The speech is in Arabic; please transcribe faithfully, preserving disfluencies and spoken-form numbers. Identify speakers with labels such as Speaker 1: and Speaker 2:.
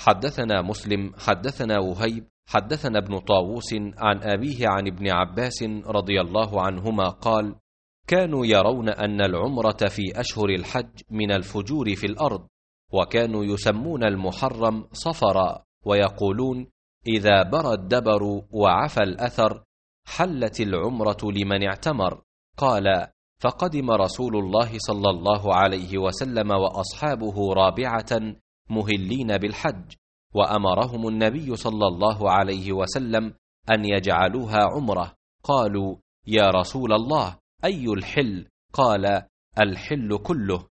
Speaker 1: حدثنا مسلم حدثنا وهيب حدثنا ابن طاووس عن أبيه عن ابن عباس رضي الله عنهما قال: كانوا يرون أن العمرة في أشهر الحج من الفجور في الأرض، وكانوا يسمون المحرم صفرا، ويقولون: إذا برى الدبر وعفى الأثر حلت العمرة لمن اعتمر. قال: فقدم رسول الله صلى الله عليه وسلم وأصحابه رابعة مهلين بالحج، وأمرهم النبي صلى الله عليه وسلم أن يجعلوها عمرة. قالوا: يا رسول الله، أي الحل؟ قال: الحل كله.